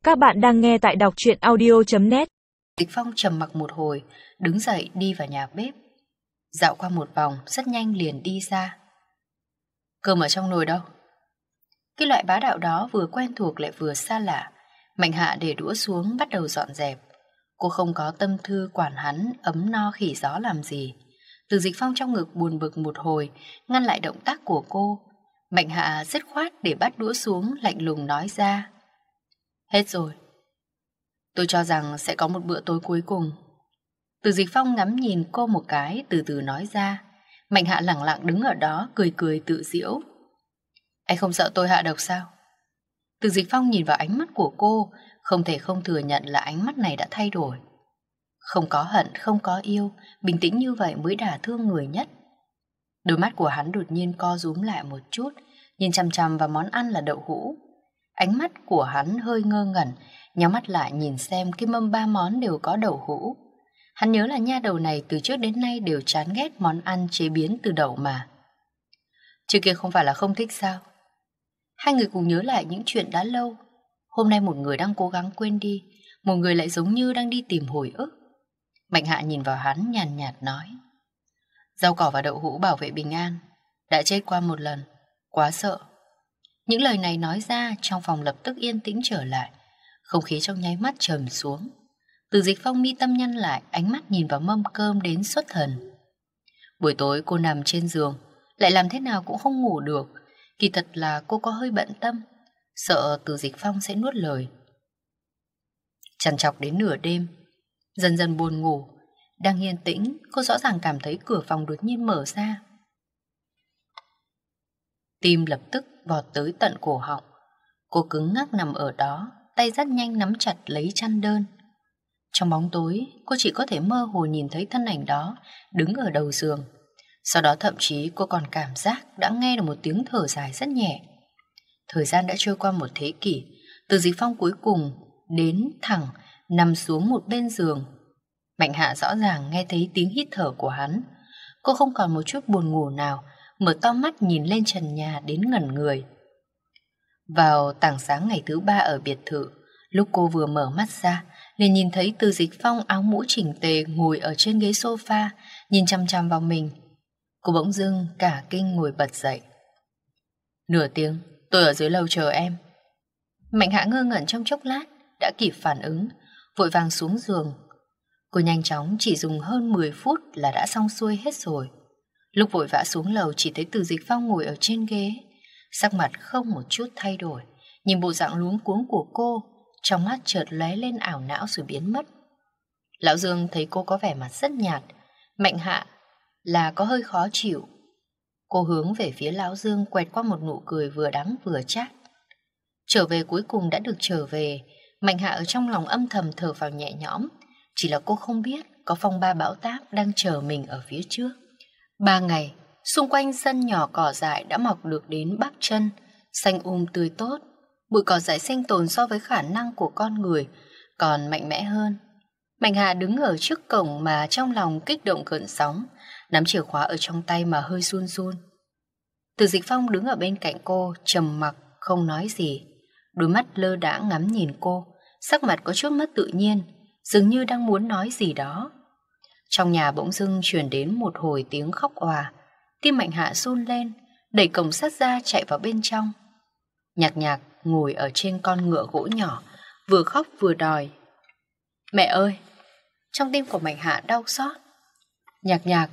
Các bạn đang nghe tại đọc truyện audio.net. Dịch Phong trầm mặc một hồi, đứng dậy đi vào nhà bếp. Dạo qua một vòng, rất nhanh liền đi ra. Cơm ở trong nồi đâu? Cái loại bá đạo đó vừa quen thuộc lại vừa xa lạ. Mạnh Hạ để đũa xuống bắt đầu dọn dẹp. Cô không có tâm thư quản hắn ấm no khỉ gió làm gì. Từ Dịch Phong trong ngực buồn bực một hồi, ngăn lại động tác của cô. Mạnh Hạ dứt khoát để bắt đũa xuống, lạnh lùng nói ra. Hết rồi. Tôi cho rằng sẽ có một bữa tối cuối cùng. Từ Dịch Phong ngắm nhìn cô một cái, từ từ nói ra. Mạnh Hạ lẳng lặng đứng ở đó, cười cười tự giễu. Anh không sợ tôi hạ độc sao? Từ Dịch Phong nhìn vào ánh mắt của cô, không thể không thừa nhận là ánh mắt này đã thay đổi. Không có hận, không có yêu, bình tĩnh như vậy mới đả thương người nhất. Đôi mắt của hắn đột nhiên co rúm lại một chút, nhìn chằm chằm vào món ăn là đậu hũ. Ánh mắt của hắn hơi ngơ ngẩn, nhắm mắt lại nhìn xem cái mâm 3 món đều có đậu hũ. Hắn nhớ là nha đầu này từ trước đến nay đều chán ghét món ăn chế biến từ đậu mà. Trước kia không phải là không thích sao? Hai người cùng nhớ lại những chuyện đã lâu. Hôm nay một người đang cố gắng quên đi, một người lại giống như đang đi tìm hồi ức. Mạnh Hạ nhìn vào hắn nhàn nhạt nói. Rau cỏ và đậu hũ bảo vệ bình an. Đã chết qua một lần, quá sợ. Những lời này nói ra, trong phòng lập tức yên tĩnh trở lại. Không khí trong nháy mắt trầm xuống. Từ Dịch Phong mi tâm nhăn lại, ánh mắt nhìn vào mâm cơm đến xuất thần. Buổi tối cô nằm trên giường, lại làm thế nào cũng không ngủ được. Kỳ thật là cô có hơi bận tâm, sợ Từ Dịch Phong sẽ nuốt lời. Trằn trọc đến nửa đêm, dần dần buồn ngủ. Đang yên tĩnh, cô rõ ràng cảm thấy cửa phòng đột nhiên mở ra. Tim lập tức vọt tới tận cổ họng. Cô cứng ngắc nằm ở đó, tay rất nhanh nắm chặt lấy chăn đơn. Trong bóng tối, cô chỉ có thể mơ hồ nhìn thấy thân ảnh đó đứng ở đầu giường. Sau đó thậm chí cô còn cảm giác đã nghe được một tiếng thở dài rất nhẹ. Thời gian đã trôi qua một thế kỷ, Từ Dịch Phong cuối cùng đến thẳng nằm xuống một bên giường. Mạnh Hạ rõ ràng nghe thấy tiếng hít thở của hắn. Cô không còn một chút buồn ngủ nào, mở to mắt nhìn lên trần nhà đến ngẩn người. Vào tảng sáng ngày thứ 3 ở biệt thự, lúc cô vừa mở mắt ra, liền nhìn thấy Từ Dịch Phong áo mũ chỉnh tề ngồi ở trên ghế sofa, nhìn chăm chăm vào mình. Cô bỗng dưng cả kinh ngồi bật dậy. Nửa tiếng, tôi ở dưới lầu chờ em. Mạnh Hạ ngơ ngẩn trong chốc lát, đã kịp phản ứng, vội vàng xuống giường. Cô nhanh chóng chỉ dùng hơn 10 phút là đã xong xuôi hết rồi. Lúc vội vã xuống lầu chỉ thấy Từ Dịch Phong ngồi ở trên ghế, sắc mặt không một chút thay đổi, nhìn bộ dạng luống cuống của cô, trong mắt chợt lóe lên ảo não rồi biến mất. Lão Dương thấy cô có vẻ mặt rất nhạt, Mạnh Hạ là có hơi khó chịu. Cô hướng về phía Lão Dương quẹt qua một nụ cười vừa đắng vừa chát. Trở về cuối cùng đã được trở về, Mạnh Hạ ở trong lòng âm thầm thở phào nhẹ nhõm. Chỉ là cô không biết có phong ba bão táp đang chờ mình ở phía trước. 3 ngày, xung quanh sân nhỏ cỏ dại đã mọc được đến bắp chân, xanh tươi tốt. Bụi cỏ dại sinh tồn so với khả năng của con người còn mạnh mẽ hơn. Mạnh Hạ đứng ở trước cổng mà trong lòng kích động gợn sóng, nắm chìa khóa ở trong tay mà hơi run run. Từ Dịch Phong đứng ở bên cạnh cô, trầm mặc không nói gì, đôi mắt lơ đãng ngắm nhìn cô, sắc mặt có chút mất tự nhiên, dường như đang muốn nói gì đó. Trong nhà bỗng dưng truyền đến một hồi tiếng khóc òa, tim Mạnh Hạ run lên, đẩy cổng sắt ra chạy vào bên trong. Nhạc Nhạc ngồi ở trên con ngựa gỗ nhỏ, vừa khóc vừa đòi. Mẹ ơi! Trong tim của Mạnh Hạ đau xót. Nhạc Nhạc!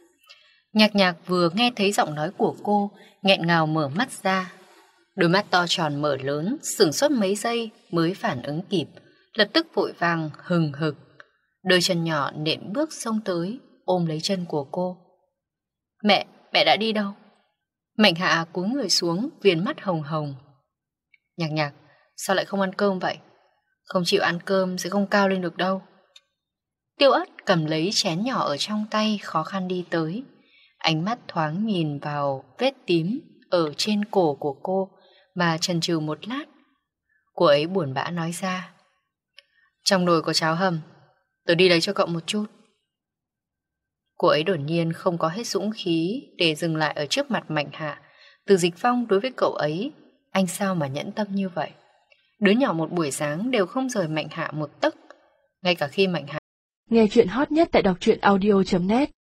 Nhạc Nhạc vừa nghe thấy giọng nói của cô, nghẹn ngào mở mắt ra. Đôi mắt to tròn mở lớn, sửng sốt mấy giây mới phản ứng kịp, lập tức vội vàng hừng hực. Đôi chân nhỏ nện bước xông tới, ôm lấy chân của cô. Mẹ đã đi đâu? Mạnh Hạ cúi người xuống, viền mắt hồng hồng. Nhạc Nhạc, sao lại không ăn cơm vậy? Không chịu ăn cơm sẽ không cao lên được đâu. Tiêu Ất cầm lấy chén nhỏ ở trong tay, khó khăn đi tới. Ánh mắt thoáng nhìn vào vết tím ở trên cổ của cô mà chần chừ một lát. Cô ấy buồn bã nói ra. Trong nồi có cháo hầm, tôi đi lấy cho cậu một chút. Cô ấy đột nhiên không có hết dũng khí để dừng lại ở trước mặt Mạnh Hạ. Từ Dịch Phong đối với cậu ấy, anh sao mà nhẫn tâm như vậy? Đứa nhỏ một buổi sáng đều không rời Mạnh Hạ một tấc. Ngay cả khi Mạnh Hạ nghe chuyện hot nhất tại đọc truyện audio.net